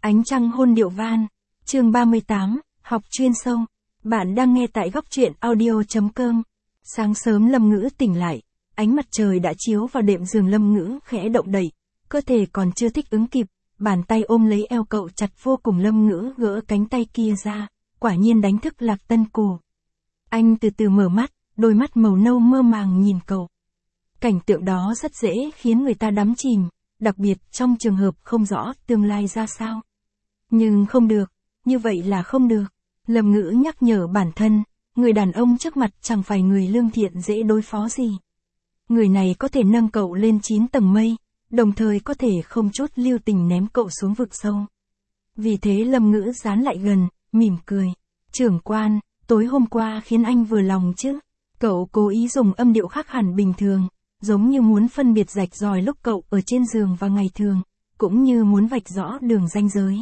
Ánh trăng hôn điệu van. Chương 38, học chuyên sâu. Bạn đang nghe tại góc truyện audio.com. Sáng sớm Lâm Ngữ tỉnh lại, ánh mặt trời đã chiếu vào đệm giường. Lâm Ngữ khẽ động đậy, cơ thể còn chưa thích ứng kịp, bàn tay ôm lấy eo cậu chặt vô cùng. Lâm Ngữ gỡ cánh tay kia ra, quả nhiên đánh thức Lạc Tân Cổ. Anh từ từ mở mắt, đôi mắt màu nâu mơ màng nhìn cậu. Cảnh tượng đó rất dễ khiến người ta đắm chìm, đặc biệt trong trường hợp không rõ tương lai ra sao. Nhưng không được, như vậy là không được. Lâm Ngữ nhắc nhở bản thân, người đàn ông trước mặt chẳng phải người lương thiện dễ đối phó gì. Người này có thể nâng cậu lên 9 tầng mây, đồng thời có thể không chút lưu tình ném cậu xuống vực sâu. Vì thế Lâm Ngữ dán lại gần, mỉm cười. Trưởng quan, tối hôm qua khiến anh vừa lòng chứ? Cậu cố ý dùng âm điệu khác hẳn bình thường, giống như muốn phân biệt rạch ròi lúc cậu ở trên giường và ngày thường, cũng như muốn vạch rõ đường ranh giới.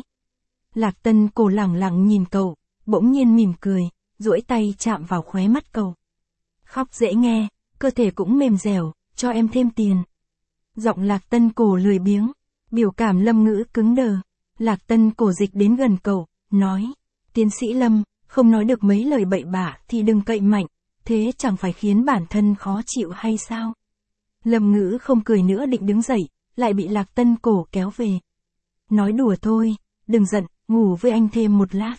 Lạc Tân Cổ lẳng lặng nhìn cậu, bỗng nhiên mỉm cười, duỗi tay chạm vào khóe mắt cậu. Khóc dễ nghe, cơ thể cũng mềm dẻo, cho em thêm tiền. Giọng Lạc Tân Cổ lười biếng, biểu cảm Lâm Ngữ cứng đờ. Lạc Tân Cổ dịch đến gần cậu, nói, tiến sĩ Lâm, không nói được mấy lời bậy bạ thì đừng cậy mạnh, thế chẳng phải khiến bản thân khó chịu hay sao? Lâm Ngữ không cười nữa định đứng dậy, lại bị Lạc Tân Cổ kéo về. Nói đùa thôi, đừng giận, ngủ với anh thêm một lát.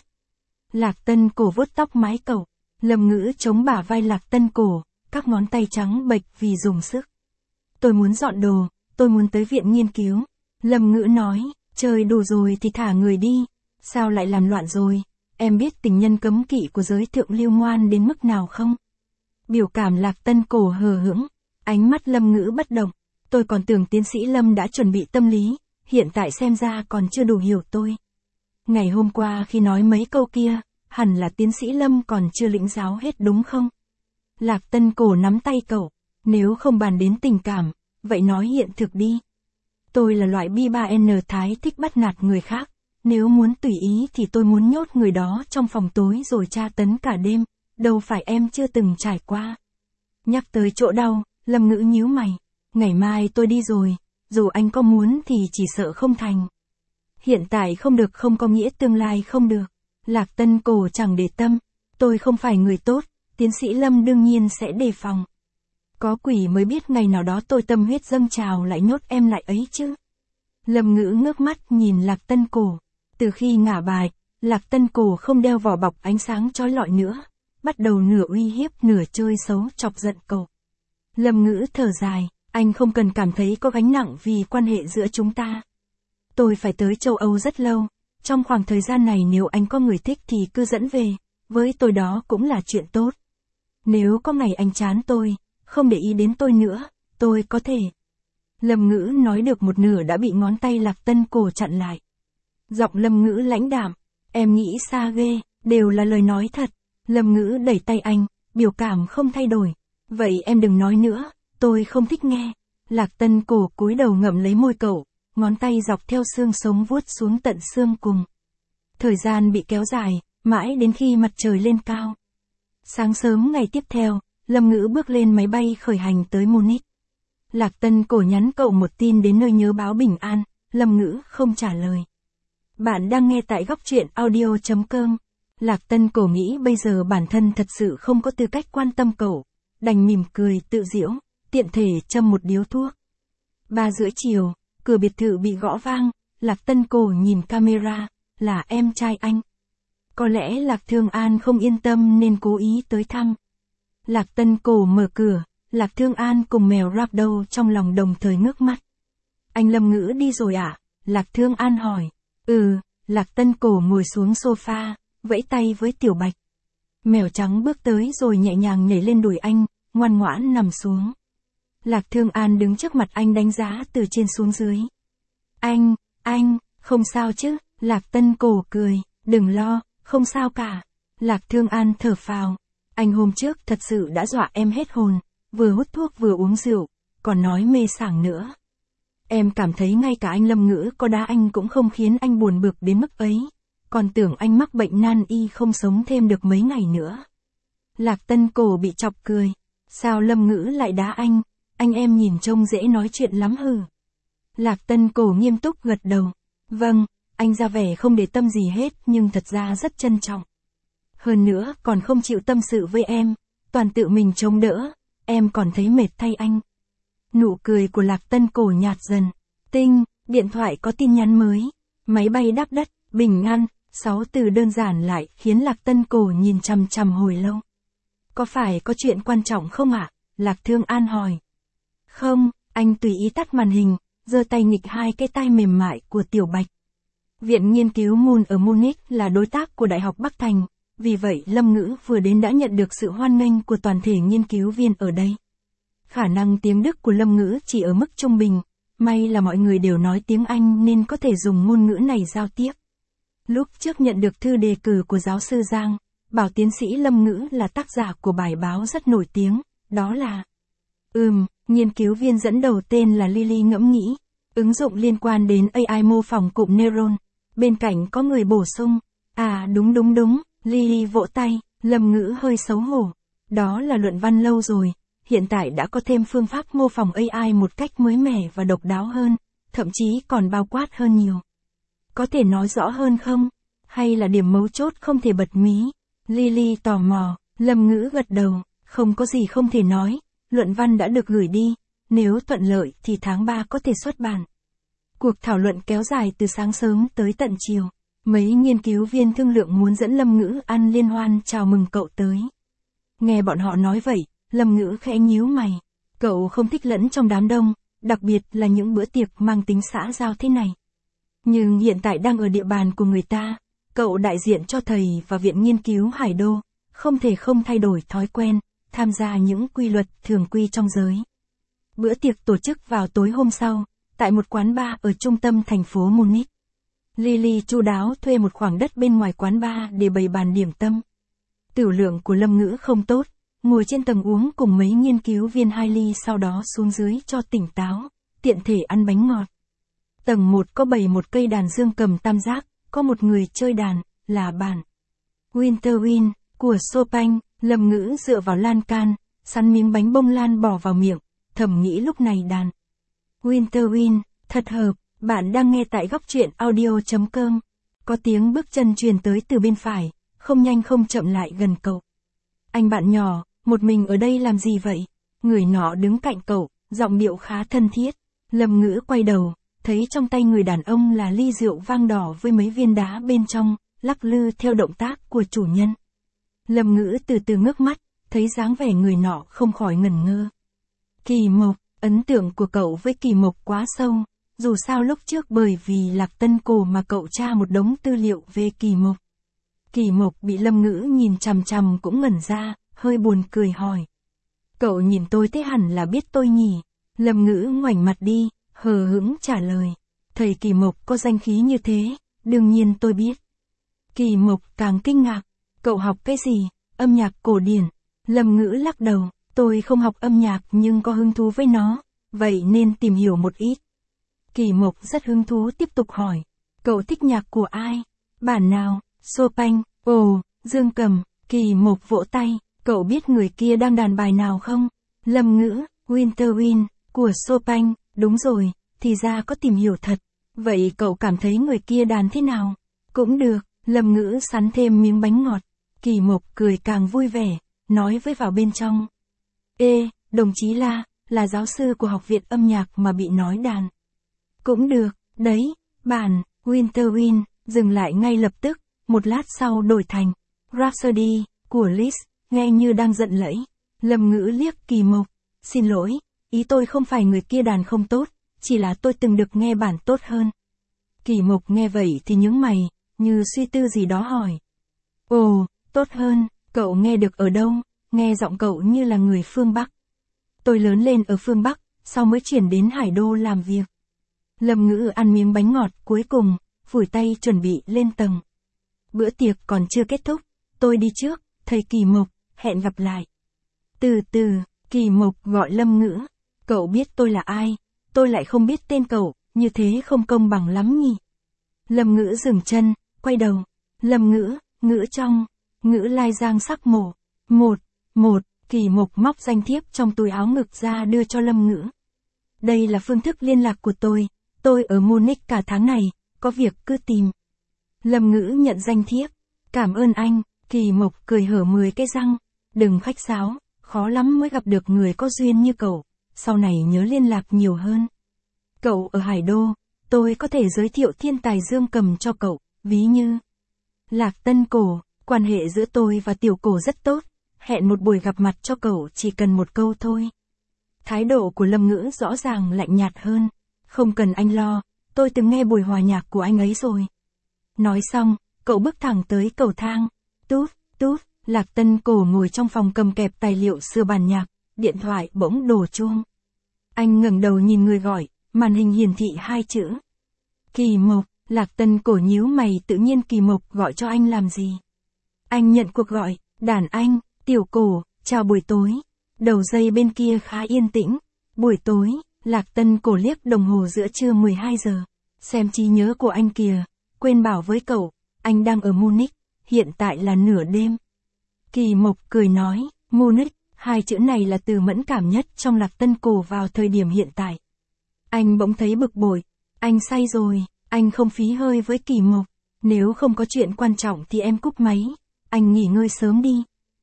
Lạc Tân Cổ vuốt tóc mái cậu, Lâm Ngữ chống bả vai Lạc Tân Cổ, các ngón tay trắng bệch vì dùng sức. Tôi muốn dọn đồ, tôi muốn tới viện nghiên cứu. Lâm Ngữ nói, chơi đủ rồi thì thả người đi, sao lại làm loạn rồi, em biết tình nhân cấm kỵ của giới thượng lưu ngoan đến mức nào không? Biểu cảm Lạc Tân Cổ hờ hững, ánh mắt Lâm Ngữ bất động, tôi còn tưởng tiến sĩ Lâm đã chuẩn bị tâm lý, hiện tại xem ra còn chưa đủ hiểu tôi. Ngày hôm qua khi nói mấy câu kia, hẳn là tiến sĩ Lâm còn chưa lĩnh giáo hết đúng không? Lạc Tân Cổ nắm tay cậu, nếu không bàn đến tình cảm, vậy nói hiện thực đi. Tôi là loại bi-3N thái thích bắt nạt người khác, nếu muốn tùy ý thì tôi muốn nhốt người đó trong phòng tối rồi tra tấn cả đêm, đâu phải em chưa từng trải qua. Nhắc tới chỗ đau, Lâm Ngữ nhíu mày, ngày mai tôi đi rồi, dù anh có muốn thì chỉ sợ không thành. Hiện tại không được không có nghĩa tương lai không được. Lạc Tân Cổ chẳng để tâm, tôi không phải người tốt, tiến sĩ Lâm đương nhiên sẽ đề phòng. Có quỷ mới biết ngày nào đó tôi tâm huyết dâng trào lại nhốt em lại ấy chứ. Lâm Ngữ ngước mắt nhìn Lạc Tân Cổ. Từ khi ngả bài, Lạc Tân Cổ không đeo vỏ bọc ánh sáng chói lọi nữa, bắt đầu nửa uy hiếp nửa chơi xấu chọc giận cậu. Lâm Ngữ thở dài, anh không cần cảm thấy có gánh nặng vì quan hệ giữa chúng ta. Tôi phải tới châu Âu rất lâu, trong khoảng thời gian này nếu anh có người thích thì cứ dẫn về, với tôi đó cũng là chuyện tốt. Nếu có ngày anh chán tôi, không để ý đến tôi nữa, tôi có thể. Lâm Ngữ nói được một nửa đã bị ngón tay Lạc Tân Cổ chặn lại. Giọng Lâm Ngữ lãnh đạm, em nghĩ xa ghê, đều là lời nói thật. Lâm Ngữ đẩy tay anh, biểu cảm không thay đổi. Vậy em đừng nói nữa, tôi không thích nghe. Lạc Tân Cổ cúi đầu ngậm lấy môi cậu, ngón tay dọc theo xương sống vuốt xuống tận xương cùng. Thời gian bị kéo dài, mãi đến khi mặt trời lên cao. Sáng sớm ngày tiếp theo, Lâm Ngữ bước lên máy bay khởi hành tới Munich. Lạc Tân Cổ nhắn cậu một tin đến nơi nhớ báo bình an, Lâm Ngữ không trả lời. Bạn đang nghe tại góc truyện audio.com. Lạc Tân Cổ nghĩ bây giờ bản thân thật sự không có tư cách quan tâm cậu, đành mỉm cười tự giễu, tiện thể châm một điếu thuốc. 3:30 chiều, cửa biệt thự bị gõ vang, Lạc Tân Cổ nhìn camera, là em trai anh. Có lẽ Lạc Thương An không yên tâm nên cố ý tới thăm. Lạc Tân Cổ mở cửa, Lạc Thương An cùng mèo Ragdoll trong lòng đồng thời ngước mắt. Anh Lâm Ngữ đi rồi à? Lạc Thương An hỏi. Lạc Tân Cổ ngồi xuống sofa, vẫy tay với Tiểu Bạch. Mèo trắng bước tới rồi nhẹ nhàng nhảy lên đùi anh, ngoan ngoãn nằm xuống. Lạc Thương An đứng trước mặt anh đánh giá từ trên xuống dưới. Anh, không sao chứ? Lạc Tân Cổ cười, đừng lo, không sao cả. Lạc Thương An thở phào. Anh hôm trước thật sự đã dọa em hết hồn, vừa hút thuốc vừa uống rượu, còn nói mê sảng nữa. Em cảm thấy ngay cả anh Lâm Ngữ có đá anh cũng không khiến anh buồn bực đến mức ấy, còn tưởng anh mắc bệnh nan y không sống thêm được mấy ngày nữa. Lạc Tân Cổ bị chọc cười, sao Lâm Ngữ lại đá anh em nhìn trông dễ nói chuyện lắm hừ. Lạc Tân Cổ nghiêm túc gật đầu, vâng, anh ra vẻ không để tâm gì hết nhưng thật ra rất trân trọng. Hơn nữa còn không chịu tâm sự với em, toàn tự mình chống đỡ, em còn thấy mệt thay anh. Nụ cười của Lạc Tân Cổ nhạt dần. Tinh, điện thoại có tin nhắn mới. Máy bay đáp đất, bình an, 6 từ đơn giản lại khiến Lạc Tân Cổ nhìn chằm chằm hồi lâu. Có phải có chuyện quan trọng không ạ? Lạc Thương An hỏi. Không, anh tùy ý tắt màn hình, giơ tay nghịch hai cái tai mềm mại của Tiểu Bạch. Viện nghiên cứu Moon ở Munich là đối tác của Đại học Bắc Thành, vì vậy Lâm Ngữ vừa đến đã nhận được sự hoan nghênh của toàn thể nghiên cứu viên ở đây. Khả năng tiếng Đức của Lâm Ngữ chỉ ở mức trung bình, may là mọi người đều nói tiếng Anh nên có thể dùng ngôn ngữ này giao tiếp. Lúc trước nhận được thư đề cử của giáo sư Giang, bảo tiến sĩ Lâm Ngữ là tác giả của bài báo rất nổi tiếng, đó là... nghiên cứu viên dẫn đầu tên là Lily ngẫm nghĩ, ứng dụng liên quan đến AI mô phỏng cụm neuron. Bên cạnh có người bổ sung, đúng, Lily vỗ tay, Lâm Ngữ hơi xấu hổ. Đó là luận văn lâu rồi, hiện tại đã có thêm phương pháp mô phỏng AI một cách mới mẻ và độc đáo hơn, thậm chí còn bao quát hơn nhiều. Có thể nói rõ hơn không? Hay là điểm mấu chốt không thể bật mí? Lily tò mò, Lâm Ngữ gật đầu, không có gì không thể nói, luận văn đã được gửi đi, nếu thuận lợi thì tháng 3 có thể xuất bản. Cuộc thảo luận kéo dài từ sáng sớm tới tận chiều. Mấy nghiên cứu viên thương lượng muốn dẫn Lâm Ngữ ăn liên hoan chào mừng cậu tới. Nghe bọn họ nói vậy, Lâm Ngữ khẽ nhíu mày. Cậu không thích lẫn trong đám đông, đặc biệt là những bữa tiệc mang tính xã giao thế này. Nhưng hiện tại đang ở địa bàn của người ta, cậu đại diện cho thầy và viện nghiên cứu Hải Đô, không thể không thay đổi thói quen, tham gia những quy luật thường quy trong giới. Bữa tiệc tổ chức vào tối hôm sau, tại một quán bar ở trung tâm thành phố Munich. Lily chu đáo thuê một khoảng đất bên ngoài quán bar để bày bàn điểm tâm. Tửu lượng của Lâm Ngữ không tốt, ngồi trên tầng uống cùng mấy nghiên cứu viên 2 ly sau đó xuống dưới cho tỉnh táo, tiện thể ăn bánh ngọt. Tầng 1 có bày một cây đàn dương cầm tam giác, có một người chơi đàn, là bản Winter Wind của Chopin. Lâm Ngữ dựa vào lan can, sắn miếng bánh bông lan bỏ vào miệng, thầm nghĩ lúc này đàn Winter Wind, thật hợp. Bạn đang nghe tại góc truyện audio.com. Có tiếng bước chân truyền tới từ bên phải, không nhanh không chậm lại gần cậu. Anh bạn nhỏ, một mình ở đây làm gì vậy? Người nọ đứng cạnh cậu, giọng điệu khá thân thiết. Lâm Ngữ quay đầu, thấy trong tay người đàn ông là ly rượu vang đỏ với mấy viên đá bên trong, lắc lư theo động tác của chủ nhân. Lâm Ngữ từ từ ngước mắt, thấy dáng vẻ người nọ không khỏi ngẩn ngơ. Kỳ Mộc, ấn tượng của cậu với Kỳ Mộc quá sâu. Dù sao lúc trước bởi vì Lạc Tân Cổ mà cậu tra một đống tư liệu về Kỳ Mộc. Kỳ Mộc bị Lâm Ngữ nhìn chằm chằm cũng ngẩn ra, hơi buồn cười hỏi. Cậu nhìn tôi thế hẳn là biết tôi nhỉ? Lâm Ngữ ngoảnh mặt đi, hờ hững trả lời. Thầy Kỳ Mộc có danh khí như thế, đương nhiên tôi biết. Kỳ Mộc càng kinh ngạc. Cậu học cái gì? Âm nhạc cổ điển. Lâm Ngữ lắc đầu, tôi không học âm nhạc nhưng có hứng thú với nó, vậy nên tìm hiểu một ít. Kỳ Mộc rất hứng thú tiếp tục hỏi. Cậu thích nhạc của ai? Bản nào? Chopin. Ồ, dương cầm. Kỳ Mộc vỗ tay. Cậu biết người kia đang đàn bài nào không? Lâm Ngữ, Winter Wind, của Chopin. Đúng rồi, thì ra có tìm hiểu thật. Vậy cậu cảm thấy người kia đàn thế nào? Cũng được. Lâm Ngữ sắn thêm miếng bánh ngọt. Kỳ Mộc cười càng vui vẻ, nói với vào bên trong. Đồng chí là giáo sư của học viện âm nhạc mà bị nói đàn. Cũng được, đấy, bản Winter Wind, dừng lại ngay lập tức, một lát sau đổi thành Rhapsody của Liszt, nghe như đang giận lẫy. Lâm Ngữ liếc Kỳ Mộc, xin lỗi, ý tôi không phải người kia đàn không tốt, chỉ là tôi từng được nghe bản tốt hơn. Kỳ Mộc nghe vậy thì nhướng mày, như suy tư gì đó hỏi. Ồ, tốt hơn, cậu nghe được ở đâu? Nghe giọng cậu như là người phương Bắc. Tôi lớn lên ở phương Bắc, sau mới chuyển đến Hải Đô làm việc. Lâm Ngữ ăn miếng bánh ngọt cuối cùng, phủi tay chuẩn bị lên tầng. Bữa tiệc còn chưa kết thúc, tôi đi trước, thầy Kỳ Mộc, hẹn gặp lại. Từ từ, Kỳ Mộc gọi Lâm Ngữ. Cậu biết tôi là ai? Tôi lại không biết tên cậu, như thế không công bằng lắm nhỉ? Lâm Ngữ dừng chân, quay đầu. Lâm Ngữ, Ngữ trong, Ngữ Lai Giang sắc mổ. Một, Kỳ Mộc móc danh thiếp trong túi áo ngực ra đưa cho Lâm Ngữ. Đây là phương thức liên lạc của tôi ở Munich cả tháng này, có việc cứ tìm. Lâm Ngữ nhận danh thiếp. Cảm ơn anh, Kỳ Mộc cười hở 10 cái răng. Đừng khách sáo, khó lắm mới gặp được người có duyên như cậu, sau này nhớ liên lạc nhiều hơn. Cậu ở Hải Đô, tôi có thể giới thiệu thiên tài dương cầm cho cậu, ví như Lạc Tân Cổ, quan hệ giữa tôi và Tiểu Cổ rất tốt, hẹn một buổi gặp mặt cho cậu chỉ cần một câu thôi. Thái độ của Lâm Ngữ rõ ràng lạnh nhạt hơn, không cần anh lo, tôi từng nghe buổi hòa nhạc của anh ấy rồi. Nói xong, cậu bước thẳng tới cầu thang, tút, tút, Lạc Tân Cổ ngồi trong phòng cầm kẹp tài liệu sửa bản nhạc, điện thoại bỗng đổ chuông. Anh ngẩng đầu nhìn người gọi, màn hình hiển thị 2 chữ. Kỳ Mộc, Lạc Tân Cổ nhíu mày, tự nhiên Kỳ Mộc gọi cho anh làm gì? Anh nhận cuộc gọi, đàn anh, Tiểu Cổ, chào buổi tối. Đầu dây bên kia khá yên tĩnh. Buổi tối, Lạc Tân Cổ liếc đồng hồ giữa trưa 12 giờ. Xem trí nhớ của anh kìa, quên bảo với cậu, anh đang ở Munich, hiện tại là nửa đêm. Kỳ Mộc cười nói, Munich, 2 chữ này là từ mẫn cảm nhất trong Lạc Tân Cổ vào thời điểm hiện tại. Anh bỗng thấy bực bội, anh say rồi, anh không phí hơi với Kỳ Mộc, nếu không có chuyện quan trọng thì em cúp máy, anh nghỉ ngơi sớm đi.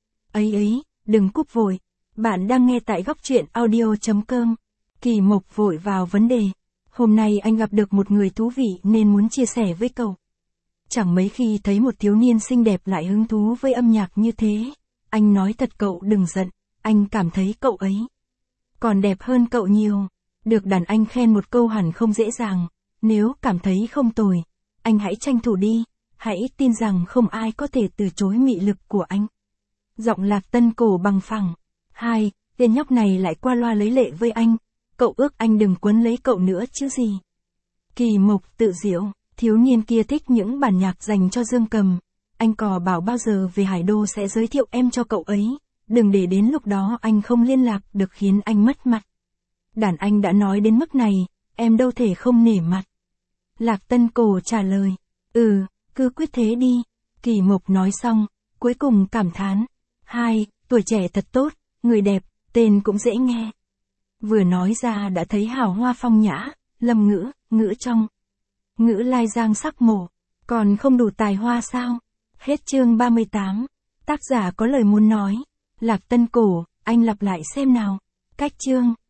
Ấy, đừng cúp vội, bạn đang nghe tại góc truyện audio.com. Kỳ Mộc vội vào vấn đề, hôm nay anh gặp được một người thú vị nên muốn chia sẻ với cậu. Chẳng mấy khi thấy một thiếu niên xinh đẹp lại hứng thú với âm nhạc như thế. Anh nói thật cậu đừng giận, anh cảm thấy cậu ấy còn đẹp hơn cậu nhiều. Được đàn anh khen một câu hẳn không dễ dàng, nếu cảm thấy không tồi, anh hãy tranh thủ đi, hãy tin rằng không ai có thể từ chối mị lực của anh. Giọng Lạc Tân Cổ bằng phẳng. Tên nhóc này lại qua loa lấy lệ với anh, cậu ước anh đừng quấn lấy cậu nữa chứ gì. Kỳ Mộc tự giễu, thiếu niên kia thích những bản nhạc dành cho dương cầm, anh cò bảo bao giờ về Hải Đô sẽ giới thiệu em cho cậu ấy, đừng để đến lúc đó anh không liên lạc được khiến anh mất mặt. Đàn anh đã nói đến mức này, em đâu thể không nể mặt. Lạc Tân Cổ trả lời, cứ quyết thế đi. Kỳ Mộc nói xong, cuối cùng cảm thán, tuổi trẻ thật tốt, người đẹp, tên cũng dễ nghe. Vừa nói ra đã thấy hào hoa phong nhã, Lâm Ngữ, ngữ trong. Ngữ lai giang sắc mổ, còn không đủ tài hoa sao? Hết chương 38. Tác giả có lời muốn nói. Lạc Tân Cổ, anh lặp lại xem nào. Cách chương.